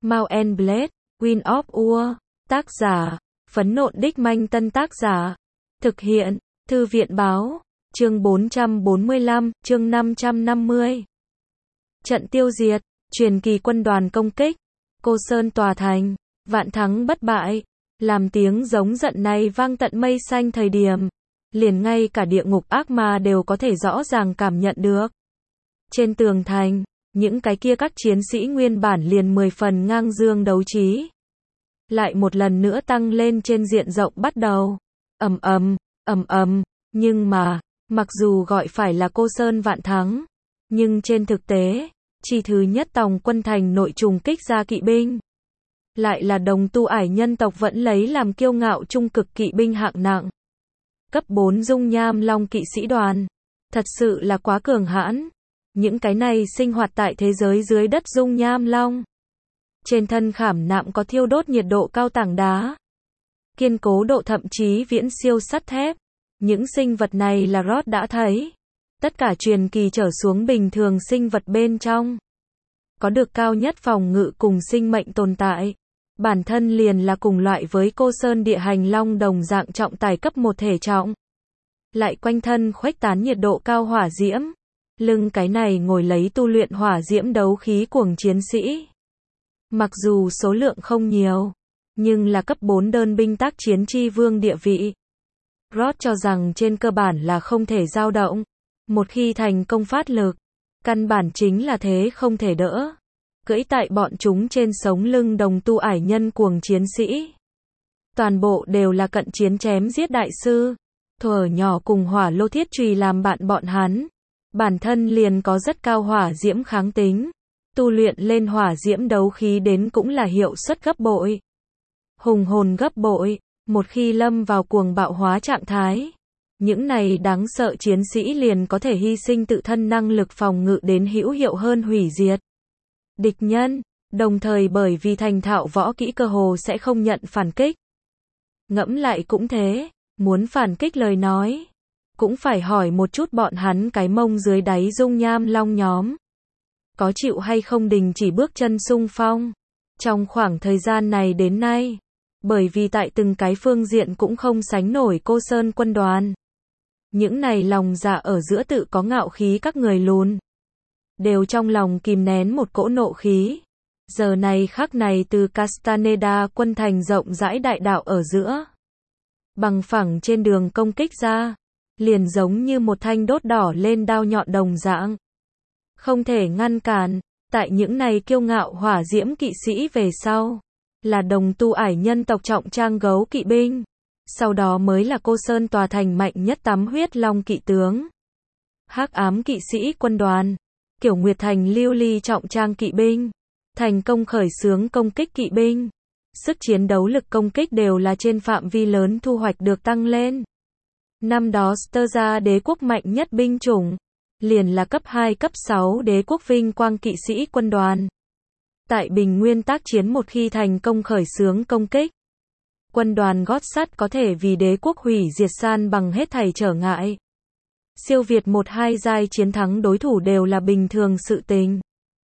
Mount and Blade, Wind of War, tác giả, Phấn Nộn Đích Manh Tân tác giả, thực hiện, Thư viện Báo, chương 445, chương 550. Trận tiêu diệt, truyền kỳ quân đoàn công kích, Cô Sơn tòa thành, vạn thắng bất bại, làm tiếng giống giận này vang tận mây xanh thời điểm, liền ngay cả địa ngục ác ma đều có thể rõ ràng cảm nhận được. Trên tường thành, những cái kia các chiến sĩ nguyên bản liền 10 phần ngang dương đấu trí, lại một lần nữa tăng lên trên diện rộng bắt đầu. Ầm ầm, nhưng mà, mặc dù gọi phải là Cô Sơn vạn thắng, nhưng trên thực tế, chi thứ nhất tòng quân thành nội trùng kích ra kỵ binh, lại là đồng tu ải nhân tộc vẫn lấy làm kiêu ngạo trung cực kỵ binh hạng nặng. Cấp 4 dung nham long kỵ sĩ đoàn, thật sự là quá cường hãn. Những cái này sinh hoạt tại thế giới dưới đất dung nham long, trên thân khảm nạm có thiêu đốt nhiệt độ cao tảng đá, kiên cố độ thậm chí viễn siêu sắt thép. Những sinh vật này là Rod đã thấy, tất cả truyền kỳ trở xuống bình thường sinh vật bên trong, có được cao nhất phòng ngự cùng sinh mệnh tồn tại, bản thân liền là cùng loại với Cô Sơn địa hành long đồng dạng trọng tài cấp 1 thể trọng, lại quanh thân khuếch tán nhiệt độ cao hỏa diễm, lưng cái này ngồi lấy tu luyện hỏa diễm đấu khí cuồng chiến sĩ. Mặc dù số lượng không nhiều, nhưng là cấp 4 đơn binh tác chiến chi vương địa vị. Rod cho rằng trên cơ bản là không thể dao động. Một khi thành công phát lực, căn bản chính là thế không thể đỡ. Cưỡi tại bọn chúng trên sống lưng đồng tu ải nhân cuồng chiến sĩ. Toàn bộ đều là cận chiến chém giết đại sư. Thuở nhỏ cùng hỏa lô thiết chùy làm bạn bọn hắn. Bản thân liền có rất cao hỏa diễm kháng tính. Tu luyện lên hỏa diễm đấu khí đến cũng là hiệu suất gấp bội. Hùng hồn gấp bội. Một khi lâm vào cuồng bạo hóa trạng thái, những này đáng sợ chiến sĩ liền có thể hy sinh tự thân năng lực phòng ngự đến hữu hiệu hơn hủy diệt địch nhân, đồng thời bởi vì thành thạo võ kỹ cơ hồ sẽ không nhận phản kích. Ngẫm lại cũng thế, muốn phản kích lời nói, cũng phải hỏi một chút bọn hắn cái mông dưới đáy dung nham long nhóm, có chịu hay không đình chỉ bước chân xung phong. Trong khoảng thời gian này đến nay, bởi vì tại từng cái phương diện cũng không sánh nổi Cô Sơn quân đoàn. Những này lòng dạ ở giữa tự có ngạo khí các người lùn, đều trong lòng kìm nén một cỗ nộ khí. Giờ này khắc này từ Castaneda quân thành rộng rãi đại đạo ở giữa, bằng phẳng trên đường công kích ra, liền giống như một thanh đốt đỏ lên đao nhọn đồng dạng. Không thể ngăn cản, tại những này kiêu ngạo hỏa diễm kỵ sĩ về sau, là đồng tu ải nhân tộc trọng trang gấu kỵ binh. Sau đó mới là Cô Sơn tòa thành mạnh nhất tắm huyết long kỵ tướng. Hắc ám kỵ sĩ quân đoàn. Kiểu Nguyệt thành lưu ly trọng trang kỵ binh. Thành công khởi xướng công kích kỵ binh. Sức chiến đấu lực công kích đều là trên phạm vi lớn thu hoạch được tăng lên. Năm đó Sturza đế quốc mạnh nhất binh chủng, liền là cấp 2 cấp 6 đế quốc vinh quang kỵ sĩ quân đoàn. Tại bình nguyên tác chiến một khi thành công khởi xướng công kích, quân đoàn gót sắt có thể vì đế quốc hủy diệt san bằng hết thảy trở ngại. Siêu việt 1-2 giai chiến thắng đối thủ đều là bình thường sự tình.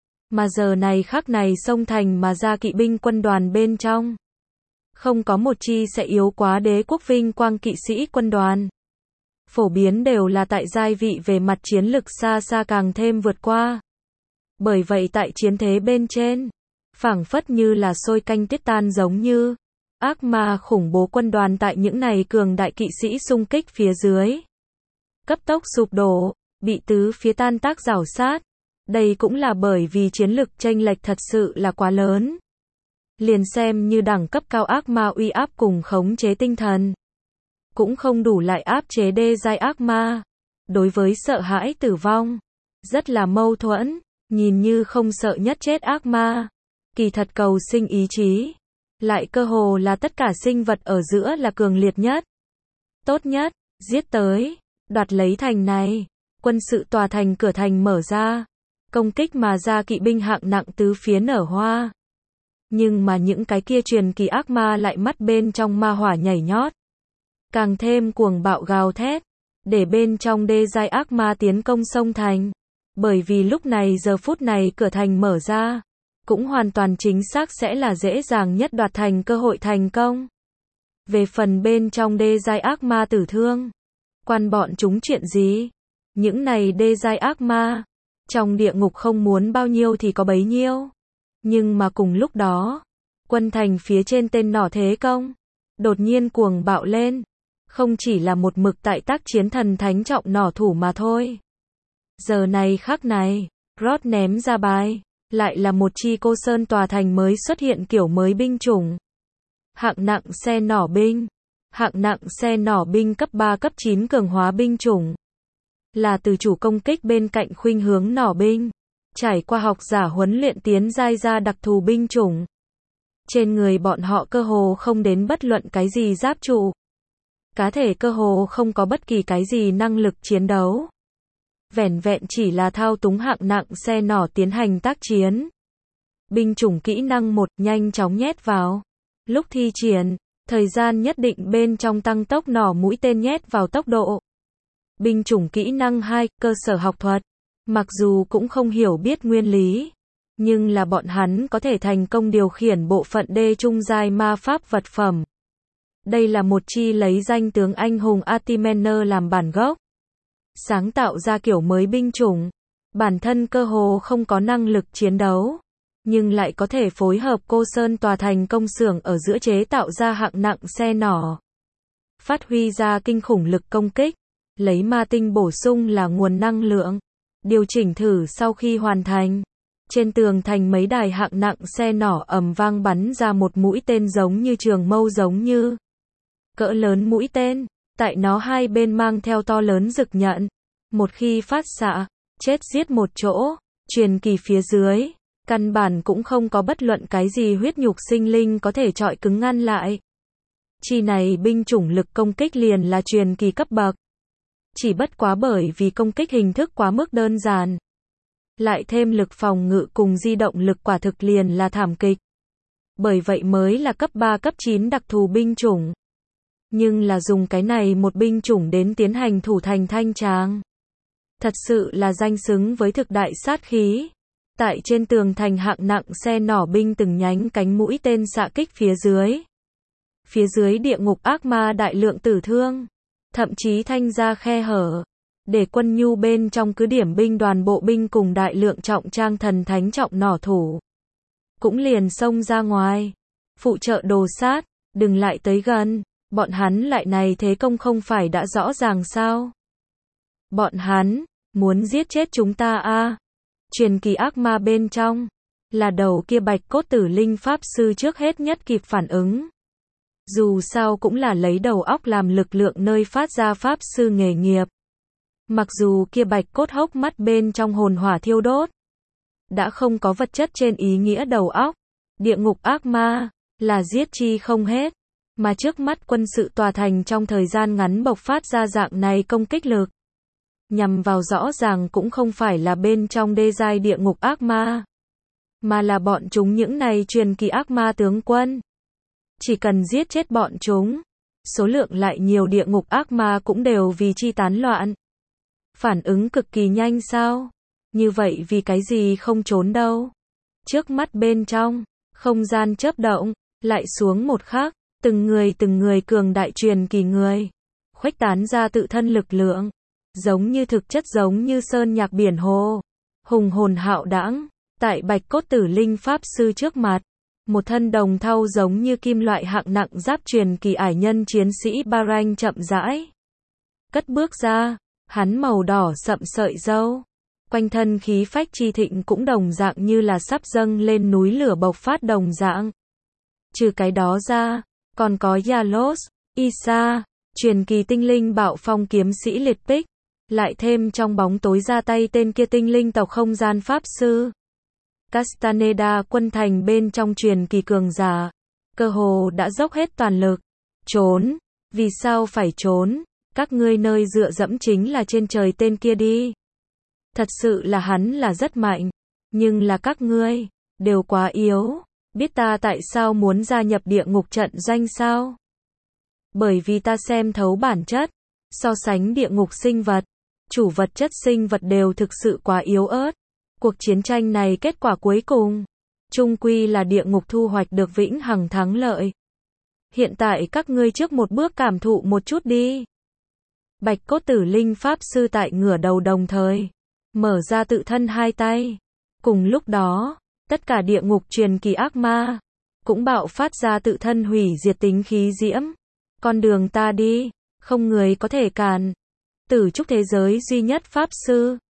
Mà giờ này khắc này xông thành mà ra kỵ binh quân đoàn bên trong, không có một chi sẽ yếu quá đế quốc vinh quang kỵ sĩ quân đoàn. Phổ biến đều là tại giai vị về mặt chiến lực xa xa càng thêm vượt qua. Bởi vậy tại chiến thế bên trên, phảng phất như là sôi canh tiết tan giống như ác ma khủng bố quân đoàn tại những này cường đại kỵ sĩ xung kích phía dưới, cấp tốc sụp đổ, bị tứ phía tan tác rào sát. Đây cũng là bởi vì chiến lực chênh lệch thật sự là quá lớn. Liền xem như đẳng cấp cao ác ma uy áp cùng khống chế tinh thần, cũng không đủ lại áp chế đê giai ác ma. Đối với sợ hãi tử vong, rất là mâu thuẫn. Nhìn như không sợ nhất chết ác ma, kỳ thật cầu sinh ý chí, lại cơ hồ là tất cả sinh vật ở giữa là cường liệt nhất, tốt nhất, giết tới, đoạt lấy thành này. Quân sự tòa thành cửa thành mở ra, công kích mà ra kỵ binh hạng nặng tứ phía nở hoa. Nhưng mà những cái kia truyền kỳ ác ma lại mắt bên trong ma hỏa nhảy nhót, càng thêm cuồng bạo gào thét, để bên trong đê giai ác ma tiến công sông thành. Bởi vì lúc này giờ phút này cửa thành mở ra, cũng hoàn toàn chính xác sẽ là dễ dàng nhất đoạt thành cơ hội thành công. Về phần bên trong đê giai ác ma tử thương, quan bọn chúng chuyện gì? Những này đê giai ác ma, trong địa ngục không muốn bao nhiêu thì có bấy nhiêu. Nhưng mà cùng lúc đó, quân thành phía trên tên nỏ thế công, đột nhiên cuồng bạo lên. Không chỉ là một mực tại tác chiến thần thánh trọng nỏ thủ mà thôi. Giờ này khắc này, Rod ném ra bài, lại là một chi Cô Sơn tòa thành mới xuất hiện kiểu mới binh chủng. Hạng nặng xe nỏ binh. Hạng nặng xe nỏ binh cấp 3 cấp 9 cường hóa binh chủng. Là từ chủ công kích bên cạnh khuynh hướng nỏ binh. Trải qua học giả huấn luyện tiến giai ra đặc thù binh chủng. Trên người bọn họ cơ hồ không đến bất luận cái gì giáp trụ. Cá thể cơ hồ không có bất kỳ cái gì năng lực chiến đấu. Vẻn vẹn chỉ là thao túng hạng nặng xe nỏ tiến hành tác chiến. Binh chủng kỹ năng 1 nhanh chóng nhét vào. Lúc thi triển, thời gian nhất định bên trong tăng tốc nỏ mũi tên nhét vào tốc độ. Binh chủng kỹ năng 2 cơ sở học thuật. Mặc dù cũng không hiểu biết nguyên lý, nhưng là bọn hắn có thể thành công điều khiển bộ phận đê trung giai ma pháp vật phẩm. Đây là một chi lấy danh tướng anh hùng Artimener làm bản gốc. Sáng tạo ra kiểu mới binh chủng. Bản thân cơ hồ không có năng lực chiến đấu, nhưng lại có thể phối hợp Cô Sơn tòa thành công xưởng ở giữa chế tạo ra hạng nặng xe nỏ. Phát huy ra kinh khủng lực công kích. Lấy ma tinh bổ sung là nguồn năng lượng. Điều chỉnh thử sau khi hoàn thành. Trên tường thành mấy đài hạng nặng xe nỏ ầm vang bắn ra một mũi tên giống như trường mâu giống như cỡ lớn mũi tên. Tại nó hai bên mang theo to lớn rực nhận. Một khi phát xạ, chết giết một chỗ. Truyền kỳ phía dưới, căn bản cũng không có bất luận cái gì huyết nhục sinh linh có thể chọi cứng ngăn lại. Chi này binh chủng lực công kích liền là truyền kỳ cấp bậc. Chỉ bất quá bởi vì công kích hình thức quá mức đơn giản. Lại thêm lực phòng ngự cùng di động lực quả thực liền là thảm kịch. Bởi vậy mới là cấp 3 cấp 9 đặc thù binh chủng. Nhưng là dùng cái này một binh chủng đến tiến hành thủ thành Thanh Tràng. Thật sự là danh xứng với thực đại sát khí. Tại trên tường thành hạng nặng xe nỏ binh từng nhánh cánh mũi tên xạ kích phía dưới. Phía dưới địa ngục ác ma đại lượng tử thương. Thậm chí thanh ra khe hở. Để quân nhu bên trong cứ điểm binh đoàn bộ binh cùng đại lượng trọng trang thần thánh trọng nỏ thủ. Cũng liền xông ra ngoài. Phụ trợ đồ sát, đừng lại tới gần. Bọn hắn lại này thế công không phải đã rõ ràng sao? Bọn hắn, muốn giết chết chúng ta à? Truyền kỳ ác ma bên trong, là đầu kia bạch cốt tử linh pháp sư trước hết nhất kịp phản ứng. Dù sao cũng là lấy đầu óc làm lực lượng nơi phát ra pháp sư nghề nghiệp. Mặc dù kia bạch cốt hốc mắt bên trong hồn hỏa thiêu đốt. Đã không có vật chất trên ý nghĩa đầu óc. Địa ngục ác ma, là giết chi không hết. Mà trước mắt quân sự tòa thành trong thời gian ngắn bộc phát ra dạng này công kích lực. Nhằm vào rõ ràng cũng không phải là bên trong đê giai địa ngục ác ma. Mà là bọn chúng những này truyền kỳ ác ma tướng quân. Chỉ cần giết chết bọn chúng. Số lượng lại nhiều địa ngục ác ma cũng đều vì chi tán loạn. Phản ứng cực kỳ nhanh sao? Như vậy vì cái gì không trốn đâu? Trước mắt bên trong, không gian chớp động, lại xuống một khắc. Từng người cường đại truyền kỳ người. Khuếch tán ra tự thân lực lượng. Giống như thực chất giống như sơn nhạc biển hồ. Hùng hồn hạo đãng. Tại bạch cốt tử linh pháp sư trước mặt. Một thân đồng thau giống như kim loại hạng nặng giáp truyền kỳ ải nhân chiến sĩ Baranh chậm rãi. Cất bước ra. Hắn màu đỏ sậm sợi râu. Quanh thân khí phách chi thịnh cũng đồng dạng như là sắp dâng lên núi lửa bộc phát đồng dạng. Trừ cái đó ra, còn có Yalos, Isa, truyền kỳ tinh linh bạo phong kiếm sĩ liệt bích. Lại thêm trong bóng tối ra tay tên kia tinh linh tộc không gian pháp sư. Castaneda quân thành bên trong truyền kỳ cường giả. Cơ hồ đã dốc hết toàn lực. Trốn. Vì sao phải trốn? Các ngươi nơi dựa dẫm chính là trên trời tên kia đi. Thật sự là hắn là rất mạnh. Nhưng là các ngươi, đều quá yếu. Biết ta tại sao muốn gia nhập địa ngục trận doanh sao? Bởi vì ta xem thấu bản chất. So sánh địa ngục sinh vật. Chủ vật chất sinh vật đều thực sự quá yếu ớt. Cuộc chiến tranh này kết quả cuối cùng. chung quy là địa ngục thu hoạch được vĩnh hằng thắng lợi. Hiện tại các ngươi trước một bước cảm thụ một chút đi. Bạch cốt tử linh pháp sư tại ngửa đầu đồng thời mở ra tự thân hai tay. Cùng lúc đó, tất cả địa ngục truyền kỳ ác ma cũng bạo phát ra tự thân hủy diệt tính khí diễm. Con đường ta đi, không người có thể cản. Tử trúc thế giới duy nhất pháp sư,